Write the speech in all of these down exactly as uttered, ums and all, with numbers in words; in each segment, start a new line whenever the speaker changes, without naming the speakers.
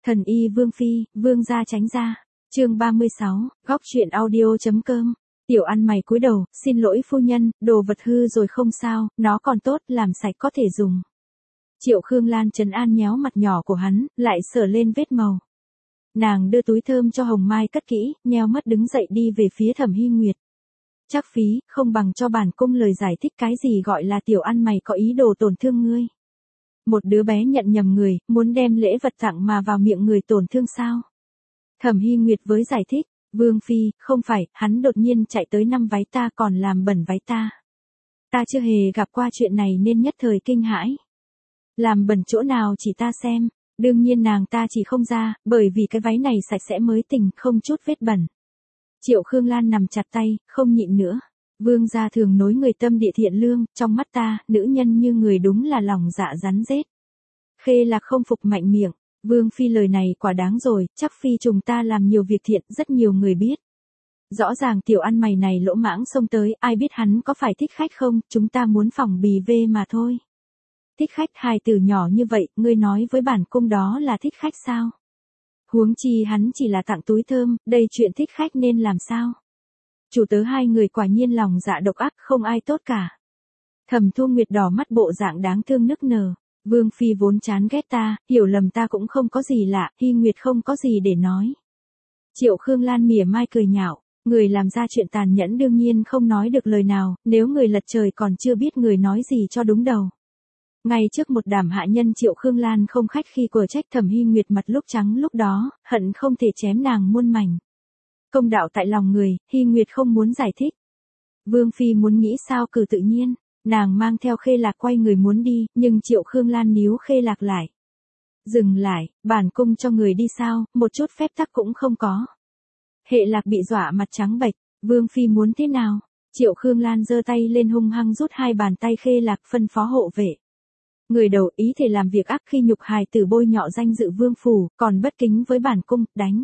Thần y Vương Phi, Vương gia tránh ra. Chương ba mươi sáu, góc truyện audio.com. Tiểu ăn mày cúi đầu, xin lỗi phu nhân, đồ vật hư rồi không sao, nó còn tốt, làm sạch có thể dùng. Triệu Khương Lan trấn an nhéo mặt nhỏ của hắn, lại sờ lên vết màu. Nàng đưa túi thơm cho Hồng Mai cất kỹ, nheo mắt đứng dậy đi về phía Thẩm Hy Nguyệt. Chắc phí, không bằng cho bản cung lời giải thích cái gì gọi là tiểu ăn mày có ý đồ tổn thương ngươi. Một đứa bé nhận nhầm người, muốn đem lễ vật tặng mà vào miệng người tổn thương sao? Thẩm Hy Nguyệt với giải thích, Vương Phi, không phải, hắn đột nhiên chạy tới năm váy ta còn làm bẩn váy ta. Ta chưa hề gặp qua chuyện này nên nhất thời kinh hãi. Làm bẩn chỗ nào chỉ ta xem, đương nhiên nàng ta chỉ không ra, bởi vì cái váy này sạch sẽ mới tỉnh, không chút vết bẩn. Triệu Khương Lan nằm chặt tay, không nhịn nữa. Vương gia thường nối người tâm địa thiện lương, trong mắt ta, nữ nhân như người đúng là lòng dạ rắn rết. Khê Lạc không phục mạnh miệng, Vương Phi lời này quả đáng rồi, chắc Phi chúng ta làm nhiều việc thiện, rất nhiều người biết. Rõ ràng tiểu ăn mày này lỗ mãng xông tới, ai biết hắn có phải thích khách không, chúng ta muốn phỏng bì vê mà thôi. Thích khách hài tử nhỏ như vậy, ngươi nói với bản cung đó là thích khách sao? Huống chi hắn chỉ là tặng túi thơm, đây chuyện thích khách nên làm sao? Chủ tớ hai người quả nhiên lòng dạ độc ác, không ai tốt cả. Thẩm Thu Nguyệt đỏ mắt bộ dạng đáng thương nức nở. Vương Phi vốn chán ghét ta, hiểu lầm ta cũng không có gì lạ, Hy Nguyệt không có gì để nói. Triệu Khương Lan mỉa mai cười nhạo, người làm ra chuyện tàn nhẫn đương nhiên không nói được lời nào, nếu người lật trời còn chưa biết người nói gì cho đúng đầu. Ngay trước một đám hạ nhân Triệu Khương Lan không khách khi của trách Thẩm Hy Nguyệt mặt lúc trắng lúc đó, hận không thể chém nàng muôn mảnh. Công đạo tại lòng người, Hy Nguyệt không muốn giải thích. Vương Phi muốn nghĩ sao cử tự nhiên, nàng mang theo Khê Lạc quay người muốn đi, nhưng Triệu Khương Lan níu Khê Lạc lại. Dừng lại, bản cung cho người đi sao, một chút phép tắc cũng không có. Hệ Lạc bị dọa mặt trắng bệch, Vương Phi muốn thế nào? Triệu Khương Lan giơ tay lên hung hăng rút hai bàn tay Khê Lạc phân phó hộ vệ. Người đầu ý thể làm việc ác khi nhục hài tử bôi nhọ danh dự vương phủ, còn bất kính với bản cung, đánh.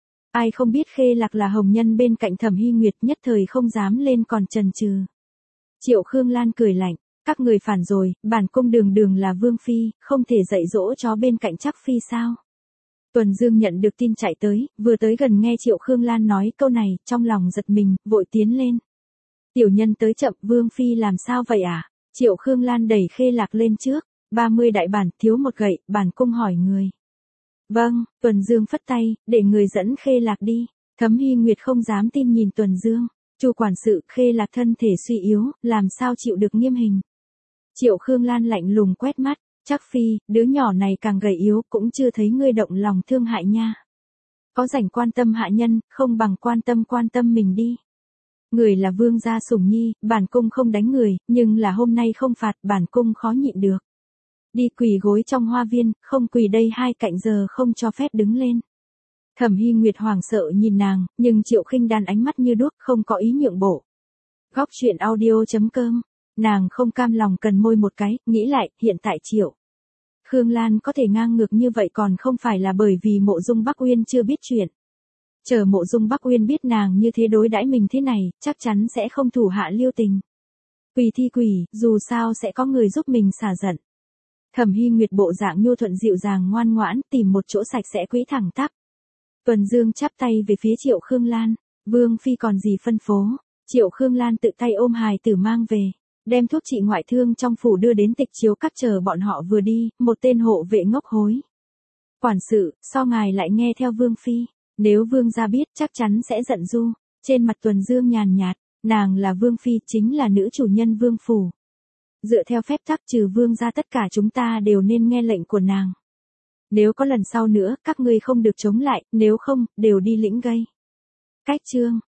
Ai không biết Khê Lạc là hồng nhân bên cạnh Thẩm Hy Nguyệt nhất thời không dám lên còn chần chừ. Triệu Khương Lan cười lạnh, các người phản rồi, bản cung đường đường là vương phi, không thể dạy dỗ chó bên cạnh chắc phi sao. Tuần Dương nhận được tin chạy tới, vừa tới gần nghe Triệu Khương Lan nói câu này, trong lòng giật mình, vội tiến lên. Tiểu nhân tới chậm, Vương Phi làm sao vậy à? Triệu Khương Lan đẩy Khê Lạc lên trước, ba mươi đại bản, thiếu một gậy, bản cung hỏi người. Vâng, Tuần Dương phất tay, để người dẫn Khê Lạc đi. Thẩm Hy Nguyệt không dám tin nhìn Tuần Dương. Chu quản sự, Khê Lạc thân thể suy yếu, làm sao chịu được nghiêm hình. Triệu Khương Lan lạnh lùng quét mắt, chắc Phi, đứa nhỏ này càng gầy yếu, cũng chưa thấy ngươi động lòng thương hại nha. Có rảnh quan tâm hạ nhân, không bằng quan tâm quan tâm mình đi. Người là vương gia sủng nhi, bản cung không đánh người, nhưng là hôm nay không phạt, bản cung khó nhịn được. Đi quỳ gối trong hoa viên, không quỳ đây hai cạnh giờ không cho phép đứng lên. Thẩm Hy Nguyệt hoảng sợ nhìn nàng, nhưng Triệu Khinh Đan ánh mắt như đuốc, không có ý nhượng bộ. Góc truyện audio.com, nàng không cam lòng cần môi một cái, nghĩ lại, hiện tại Triệu Khương Lan có thể ngang ngược như vậy còn không phải là bởi vì Mộ Dung Bắc Uyên chưa biết chuyện. Chờ Mộ Dung Bắc Uyên biết nàng như thế đối đãi mình thế này, chắc chắn sẽ không thủ hạ lưu tình. Quỳ thi quỷ, dù sao sẽ có người giúp mình xả giận. Thẩm Hy Nguyệt bộ dạng nhu thuận dịu dàng ngoan ngoãn, tìm một chỗ sạch sẽ quỹ thẳng tắp. Tuần Dương chắp tay về phía Triệu Khương Lan, Vương Phi còn gì phân phó. Triệu Khương Lan tự tay ôm hài tử mang về, đem thuốc trị ngoại thương trong phủ đưa đến Tịch Chiếu Các chờ bọn họ vừa đi, một tên hộ vệ ngốc hối. Quản sự, sao ngài lại nghe theo Vương Phi, nếu Vương gia biết chắc chắn sẽ giận du. Trên mặt Tuần Dương nhàn nhạt, nàng là Vương Phi chính là nữ chủ nhân Vương phủ. Dựa theo phép tắc trừ Vương gia tất cả chúng ta đều nên nghe lệnh của nàng. Nếu có lần sau nữa, các ngươi không được chống lại, nếu không, đều đi lĩnh gây. Cách chương.